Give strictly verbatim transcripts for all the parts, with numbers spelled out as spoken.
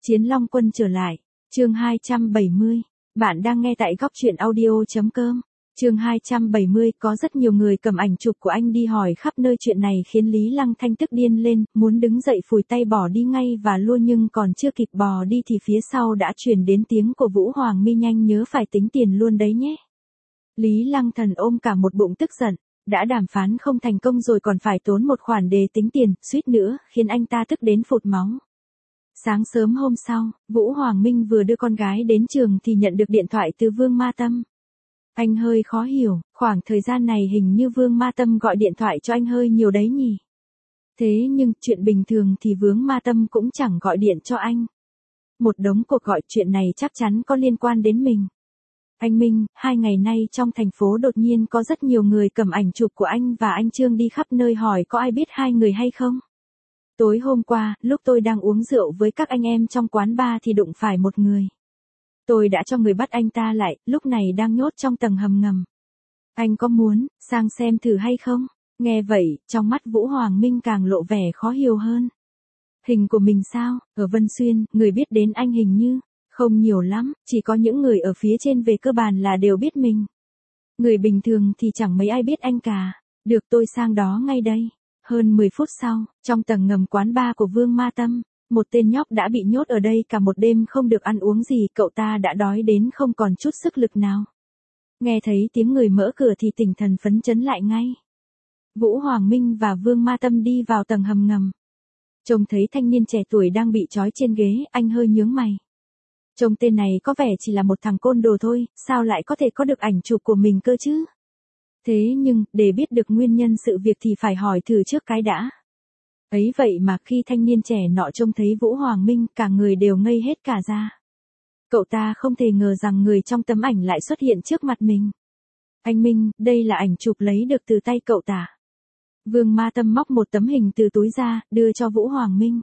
Chiến Long Quân trở lại. Chương hai trăm bảy mươi. Bạn đang nghe tại góc truyện audio chấm com. Chương hai trăm bảy mươi, có rất nhiều người cầm ảnh chụp của anh đi hỏi khắp nơi, chuyện này khiến Lý Lăng Thanh tức điên lên, muốn đứng dậy phủi tay bỏ đi ngay và luôn, nhưng còn chưa kịp bò đi thì phía sau đã truyền đến tiếng của Vũ Hoàng Mi, nhanh nhớ phải tính tiền luôn đấy nhé. Lý Lăng Thần ôm cả một bụng tức giận, đã đàm phán không thành công rồi còn phải tốn một khoản để tính tiền, suýt nữa khiến anh ta tức đến phụt máu. Sáng sớm hôm sau, Vũ Hoàng Minh vừa đưa con gái đến trường thì nhận được điện thoại từ Vương Ma Tâm. Anh hơi khó hiểu, khoảng thời gian này hình như Vương Ma Tâm gọi điện thoại cho anh hơi nhiều đấy nhỉ. Thế nhưng, chuyện bình thường thì Vương Ma Tâm cũng chẳng gọi điện cho anh. Một đống cuộc gọi, chuyện này chắc chắn có liên quan đến mình. Anh Minh, hai ngày nay trong thành phố đột nhiên có rất nhiều người cầm ảnh chụp của anh và anh Trương đi khắp nơi hỏi có ai biết hai người hay không? Tối hôm qua, lúc tôi đang uống rượu với các anh em trong quán bar thì đụng phải một người. Tôi đã cho người bắt anh ta lại, lúc này đang nhốt trong tầng hầm ngầm. Anh có muốn sang xem thử hay không? Nghe vậy, trong mắt Vũ Hoàng Minh càng lộ vẻ khó hiểu hơn. Hình của mình sao? Ở Vân Xuyên, người biết đến anh hình như không nhiều lắm, chỉ có những người ở phía trên về cơ bản là đều biết mình. Người bình thường thì chẳng mấy ai biết anh cả. Được, tôi sang đó ngay đây. Hơn mười phút sau, trong tầng ngầm quán bar của Vương Ma Tâm, một tên nhóc đã bị nhốt ở đây cả một đêm không được ăn uống gì, cậu ta đã đói đến không còn chút sức lực nào. Nghe thấy tiếng người mở cửa thì tinh thần phấn chấn lại ngay. Vũ Hoàng Minh và Vương Ma Tâm đi vào tầng hầm ngầm. Trông thấy thanh niên trẻ tuổi đang bị trói trên ghế, anh hơi nhướng mày. Trông tên này có vẻ chỉ là một thằng côn đồ thôi, sao lại có thể có được ảnh chụp của mình cơ chứ? Thế nhưng, để biết được nguyên nhân sự việc thì phải hỏi thử trước cái đã. Ấy vậy mà khi thanh niên trẻ nọ trông thấy Vũ Hoàng Minh, cả người đều ngây hết cả ra. Cậu ta không thể ngờ rằng người trong tấm ảnh lại xuất hiện trước mặt mình. Anh Minh, đây là ảnh chụp lấy được từ tay cậu ta. Vương Ma Tâm móc một tấm hình từ túi ra, đưa cho Vũ Hoàng Minh.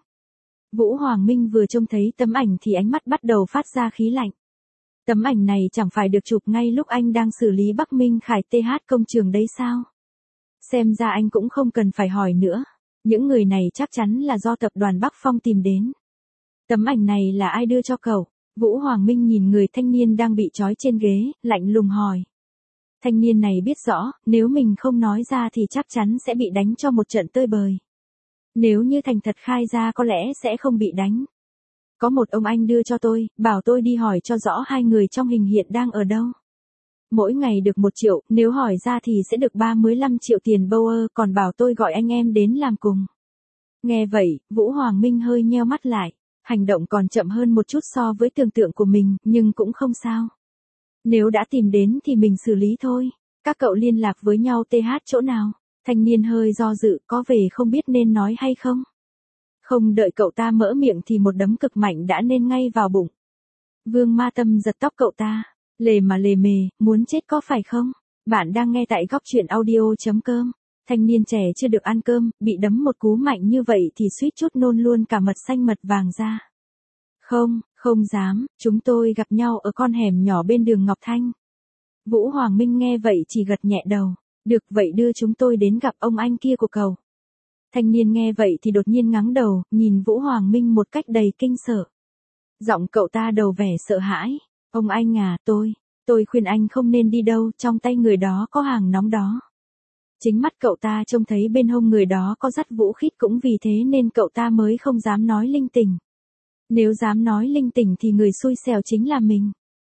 Vũ Hoàng Minh vừa trông thấy tấm ảnh thì ánh mắt bắt đầu phát ra khí lạnh. Tấm ảnh này chẳng phải được chụp ngay lúc anh đang xử lý Bắc Minh Khải tê hát công trường đấy sao? Xem ra anh cũng không cần phải hỏi nữa. Những người này chắc chắn là do tập đoàn Bắc Phong tìm đến. Tấm ảnh này là ai đưa cho cậu? Vũ Hoàng Minh nhìn người thanh niên đang bị trói trên ghế, lạnh lùng hỏi. Thanh niên này biết rõ, nếu mình không nói ra thì chắc chắn sẽ bị đánh cho một trận tơi bời. Nếu như thành thật khai ra có lẽ sẽ không bị đánh. Có một ông anh đưa cho tôi, bảo tôi đi hỏi cho rõ hai người trong hình hiện đang ở đâu. Mỗi ngày được một triệu, nếu hỏi ra thì sẽ được ba mươi lăm triệu tiền Bower, còn bảo tôi gọi anh em đến làm cùng. Nghe vậy, Vũ Hoàng Minh hơi nheo mắt lại. Hành động còn chậm hơn một chút so với tưởng tượng của mình, nhưng cũng không sao. Nếu đã tìm đến thì mình xử lý thôi. Các cậu liên lạc với nhau tê hát chỗ nào? Thanh niên hơi do dự, có vẻ không biết nên nói hay không. Không đợi cậu ta mở miệng thì một đấm cực mạnh đã nên ngay vào bụng. Vương Ma Tâm giật tóc cậu ta. Lề mà lề mề, muốn chết có phải không? Bạn đang nghe tại góc truyện audio chấm com. Thanh niên trẻ chưa được ăn cơm, bị đấm một cú mạnh như vậy thì suýt chút nôn luôn cả mật xanh mật vàng ra. Không, không dám, chúng tôi gặp nhau ở con hẻm nhỏ bên đường Ngọc Thanh. Vũ Hoàng Minh nghe vậy chỉ gật nhẹ đầu. Được, vậy đưa chúng tôi đến gặp ông anh kia của cậu. Thanh niên nghe vậy thì đột nhiên ngáng đầu, nhìn Vũ Hoàng Minh một cách đầy kinh sợ. Giọng cậu ta đầu vẻ sợ hãi. Ông anh à, tôi, tôi khuyên anh không nên đi đâu, trong tay người đó có hàng nóng đó. Chính mắt cậu ta trông thấy bên hông người đó có dắt vũ khí, cũng vì thế nên cậu ta mới không dám nói linh tinh. Nếu dám nói linh tinh thì người xui xẻo chính là mình.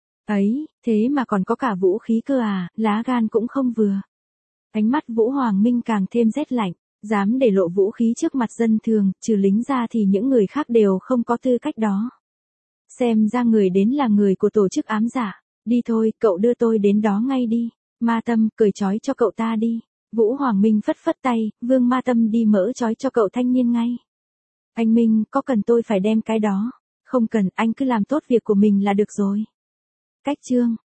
Ấy, thế mà còn có cả vũ khí cơ à, lá gan cũng không vừa. Ánh mắt Vũ Hoàng Minh càng thêm rét lạnh, dám để lộ vũ khí trước mặt dân thường, trừ lính ra thì những người khác đều không có tư cách đó. Xem ra người đến là người của tổ chức ám giả. Đi thôi, cậu đưa tôi đến đó ngay đi. Ma Tâm, cởi trói cho cậu ta đi. Vũ Hoàng Minh phất phất tay, Vương Ma Tâm đi mở trói cho cậu thanh niên ngay. Anh Minh, có cần tôi phải đem cái đó? Không cần, anh cứ làm tốt việc của mình là được rồi. Cách chương